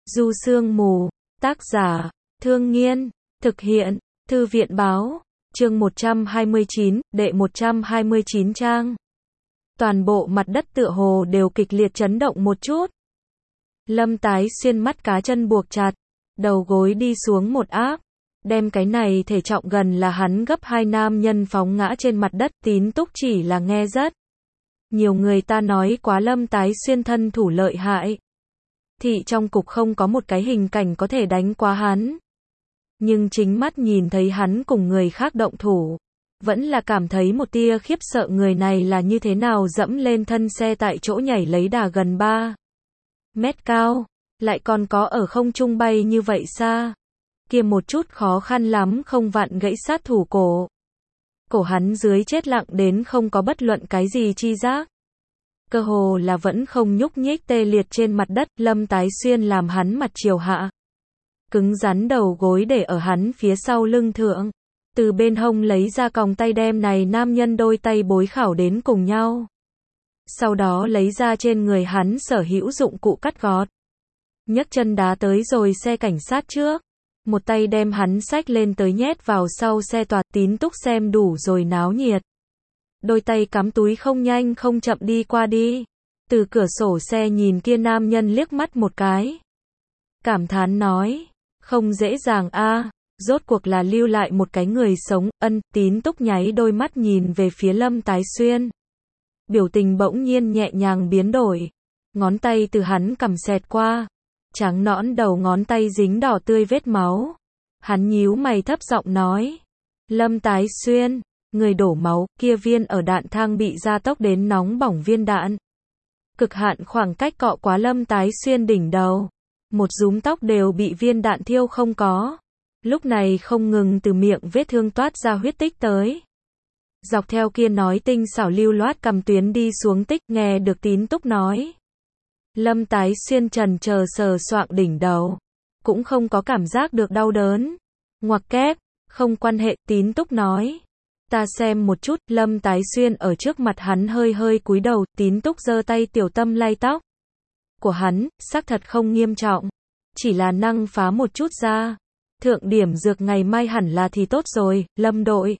Du Sương Mù, tác giả, Thương Nghiên, thực hiện, Thư viện Báo, chương 129, đệ 129 trang. Toàn bộ mặt đất tựa hồ đều kịch liệt chấn động một chút. Lâm Tái Xuyên mắt cá chân buộc chặt, đầu gối đi xuống một áp, đem cái này thể trọng gần là hắn gấp 2 nam nhân phóng ngã trên mặt đất. Tín Túc chỉ là nghe rất nhiều người ta nói quá Lâm Tái Xuyên thân thủ lợi hại. Thị trong cục không có một cái hình cảnh có thể đánh quá hắn. Nhưng chính mắt nhìn thấy hắn cùng người khác động thủ, vẫn là cảm thấy một tia khiếp sợ. Người này là như thế nào dẫm lên thân xe tại chỗ nhảy lấy đà gần 3 mét cao, lại còn có ở không trung bay như vậy xa. Kia một chút khó khăn lắm không vặn gãy sát thủ cổ. Cổ hắn dưới chết lặng đến không có bất luận cái gì chi giác. Cơ hồ là vẫn không nhúc nhích tê liệt trên mặt đất. Lâm Tái Xuyên làm hắn mặt chiều hạ, cứng rắn đầu gối để ở hắn phía sau lưng thượng. Từ bên hông lấy ra còng tay đem này nam nhân đôi tay bối khảo đến cùng nhau. Sau đó lấy ra trên người hắn sở hữu dụng cụ cắt gọt. Nhấc chân đá tới rồi xe cảnh sát trước. Một tay đem hắn xách lên tới nhét vào sau xe toạt. Tín Túc xem đủ rồi náo nhiệt. Đôi tay cắm túi không nhanh không chậm đi qua đi. Từ cửa sổ xe nhìn kia nam nhân liếc mắt một cái. Cảm thán nói, không dễ dàng a, rốt cuộc là lưu lại một cái người sống. Tín Túc nháy đôi mắt nhìn về phía Lâm Tái Xuyên. Biểu tình bỗng nhiên nhẹ nhàng biến đổi. Ngón tay từ hắn cằm xẹt qua. Trắng nõn đầu ngón tay dính đỏ tươi vết máu. Hắn nhíu mày thấp giọng nói, Lâm Tái Xuyên, người đổ máu. Kia viên ở đạn thang bị gia tốc đến nóng bỏng viên đạn. Cực hạn khoảng cách cọ quá Lâm Tái Xuyên đỉnh đầu. Một rúm tóc đều bị viên đạn thiêu không có. Lúc này không ngừng từ miệng vết thương toát ra huyết tích tới. Dọc theo kia nói tinh xảo lưu loát cầm tuyến đi xuống tích. Nghe được Tín Túc nói, Lâm Tái Xuyên trần chờ sờ soạng đỉnh đầu, cũng không có cảm giác được đau đớn. Ngoặc kép, không quan hệ. Tín Túc nói, ta xem một chút. Lâm Tái Xuyên ở trước mặt hắn hơi hơi cúi đầu. Tín Túc giơ tay tiểu tâm lay tóc của hắn, xác thật không nghiêm trọng, chỉ là năng phá một chút ra. Thượng điểm dược ngày mai hẳn là thì tốt rồi. Lâm đội.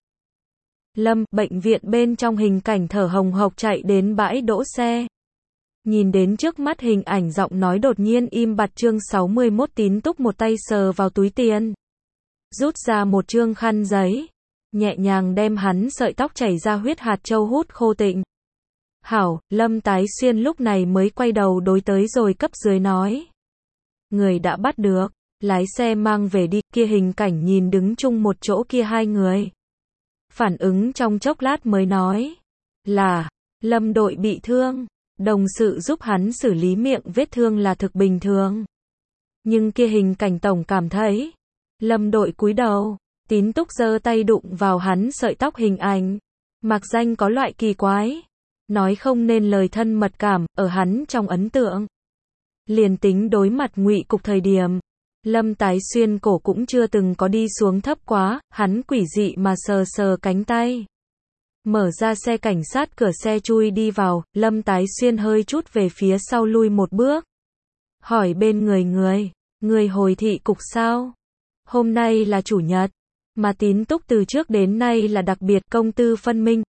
Bệnh viện bên trong hình cảnh thở hồng hộc chạy đến bãi đỗ xe. Nhìn đến trước mắt hình ảnh giọng nói đột nhiên im bặt. Chương 61. Tín Túc một tay sờ vào túi tiền, rút ra một trương khăn giấy, nhẹ nhàng đem hắn sợi tóc chảy ra huyết hạt châu hút khô tịnh. Hảo. Lâm Tái Xuyên lúc này mới quay đầu đối tới rồi cấp dưới nói, người đã bắt được, lái xe mang về đi. Kia hình cảnh nhìn đứng chung một chỗ kia hai người, phản ứng trong chốc lát mới nói, là Lâm đội bị thương, đồng sự giúp hắn xử lý miệng vết thương là thực bình thường. Nhưng kia hình cảnh tổng cảm thấy, Lâm đội cúi đầu, Tín Túc giơ tay đụng vào hắn sợi tóc. Hình ảnh mặc danh có loại kỳ quái, nói không nên lời thân mật cảm. Ở hắn trong ấn tượng, liền tính đối mặt Ngụy cục thời điểm, Lâm Tái Xuyên cổ cũng chưa từng có đi xuống thấp quá. Hắn quỷ dị mà sờ sờ cánh tay, mở ra xe cảnh sát, cửa xe chui đi vào. Lâm Tái Xuyên hơi chút về phía sau lui một bước, hỏi bên người hồi thị cục sao? Hôm nay là chủ nhật, mà Tín Túc từ trước đến nay là đặc biệt công tư phân minh.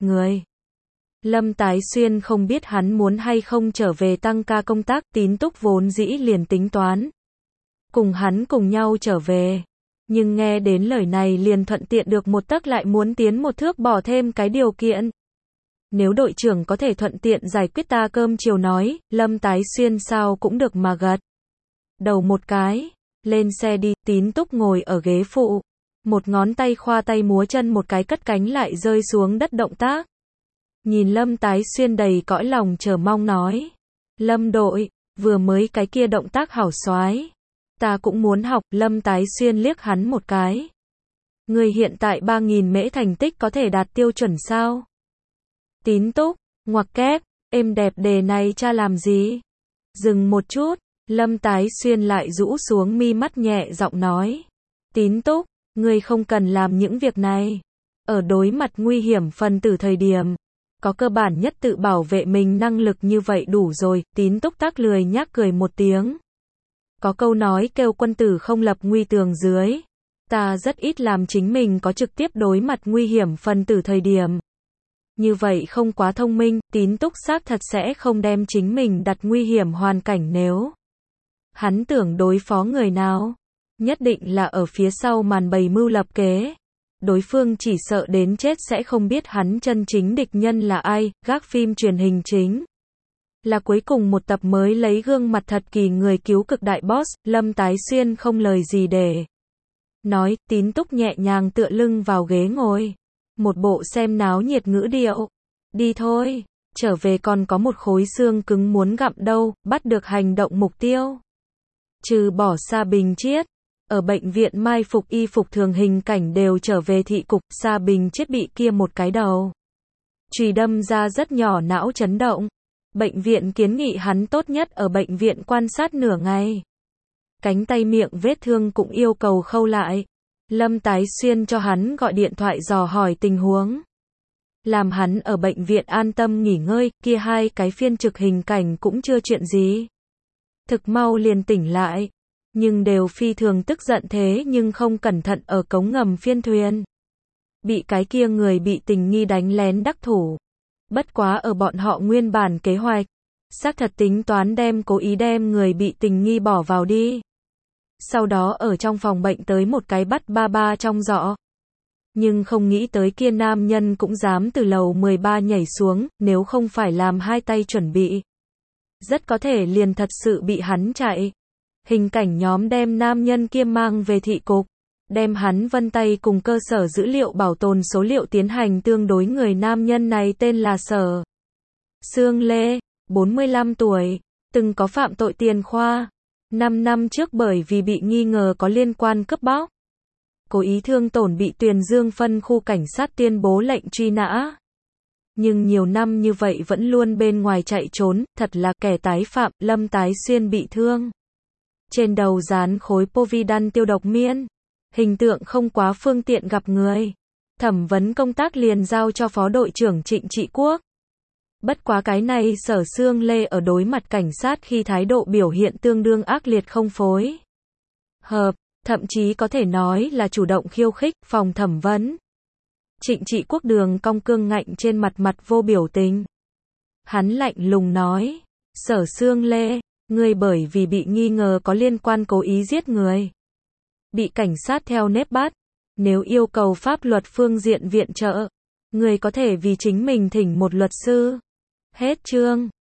Lâm Tái Xuyên không biết hắn muốn hay không trở về tăng ca công tác. Tín Túc vốn dĩ liền tính toán cùng hắn cùng nhau trở về, nhưng nghe đến lời này liền thuận tiện được một tấc lại muốn tiến một thước, bỏ thêm cái điều kiện. Nếu đội trưởng có thể thuận tiện giải quyết ta cơm chiều nói. Lâm Tái Xuyên sao cũng được mà gật đầu một cái, lên xe đi. Tín Túc ngồi ở ghế phụ, một ngón tay khoa tay múa chân một cái cất cánh lại rơi xuống đất động tác. Nhìn Lâm Tái Xuyên đầy cõi lòng chờ mong nói, Lâm đội, vừa mới cái kia động tác hảo soái, ta cũng muốn học. Lâm Tái Xuyên liếc hắn một cái, người hiện tại 3.000 mễ thành tích có thể đạt tiêu chuẩn sao? Tín Túc, ngoặc kép, êm đẹp đề này cha làm gì? Dừng một chút, Lâm Tái Xuyên lại rũ xuống mi mắt nhẹ giọng nói, Tín Túc, ngươi không cần làm những việc này. Ở đối mặt nguy hiểm phần tử thời điểm, có cơ bản nhất tự bảo vệ mình năng lực như vậy đủ rồi. Tín Túc tắc lười nhác cười một tiếng, Có câu nói kêu quân tử không lập nguy tường dưới. Ta rất ít làm chính mình có trực tiếp đối mặt nguy hiểm phần tử thời điểm. Như vậy không quá thông minh, Tín Túc xác thật sẽ không đem chính mình đặt nguy hiểm hoàn cảnh nếu hắn tưởng đối phó người nào. Nhất định là ở phía sau màn bày mưu lập kế. Đối phương chỉ sợ đến chết sẽ không biết hắn chân chính địch nhân là ai. Gác phim truyền hình chính là cuối cùng một tập mới lấy gương mặt thật kỳ người cứu cực đại boss, Lâm Tái Xuyên không lời gì để nói, Tín Túc nhẹ nhàng tựa lưng vào ghế ngồi. Một bộ xem náo nhiệt ngữ điệu. Đi thôi, trở về còn có một khối xương cứng muốn gặm đâu, bắt được hành động mục tiêu. Trừ bỏ Sa Bình Chiết, ở bệnh viện mai phục y phục thường hình cảnh đều trở về thị cục, Sa Bình Chiết bị kia một cái đầu chùy đâm ra rất nhỏ não chấn động. Bệnh viện kiến nghị hắn tốt nhất ở bệnh viện quan sát nửa ngày. Cánh tay miệng vết thương cũng yêu cầu khâu lại. Lâm Tái Xuyên cho hắn gọi điện thoại dò hỏi tình huống. Làm hắn ở bệnh viện an tâm nghỉ ngơi, kia hai cái phiên trực hình cảnh cũng chưa chuyện gì. Thực mau liền tỉnh lại. Nhưng đều phi thường tức giận thế nhưng không cẩn thận ở cống ngầm phiên thuyền. Bị cái kia người bị tình nghi đánh lén đắc thủ. Bất quá ở bọn họ nguyên bản kế hoạch. Xác thật tính toán cố ý đem người bị tình nghi bỏ vào đi. Sau đó ở trong phòng bệnh tới một cái bắt ba trong giỏ. Nhưng không nghĩ tới kia nam nhân cũng dám từ lầu 13 nhảy xuống, nếu không phải làm hai tay chuẩn bị. Rất có thể liền thật sự bị hắn chạy. Hình cảnh nhóm đem nam nhân kia mang về thị cục. Đem hắn vân tay cùng cơ sở dữ liệu bảo tồn số liệu tiến hành tương đối người nam nhân này tên là Sở Sương Lê, 45 tuổi, từng có phạm tội tiền khoa. 5 năm trước bởi vì bị nghi ngờ có liên quan cướp bóc, cố ý thương tổn bị Tuyền Dương phân khu cảnh sát tuyên bố lệnh truy nã. Nhưng nhiều năm như vậy vẫn luôn bên ngoài chạy trốn, thật là kẻ tái phạm. Lâm Tái Xuyên bị thương. Trên đầu dán khối Povidone tiêu độc miên. Hình tượng không quá phương tiện gặp người. Thẩm vấn công tác liền giao cho Phó đội trưởng Trịnh Trị Quốc. Bất quá cái này Sở Sương Lê ở đối mặt cảnh sát khi thái độ biểu hiện tương đương ác liệt không phối hợp, thậm chí có thể nói là chủ động khiêu khích. Phòng thẩm vấn, Trịnh Trị Quốc đường cong cương ngạnh trên mặt vô biểu tình. Hắn lạnh lùng nói, Sở Sương Lê, ngươi bởi vì bị nghi ngờ có liên quan cố ý giết người, bị cảnh sát theo nếp bắt. Nếu yêu cầu pháp luật phương diện viện trợ, ngươi có thể vì chính mình thỉnh một luật sư. Hết chương.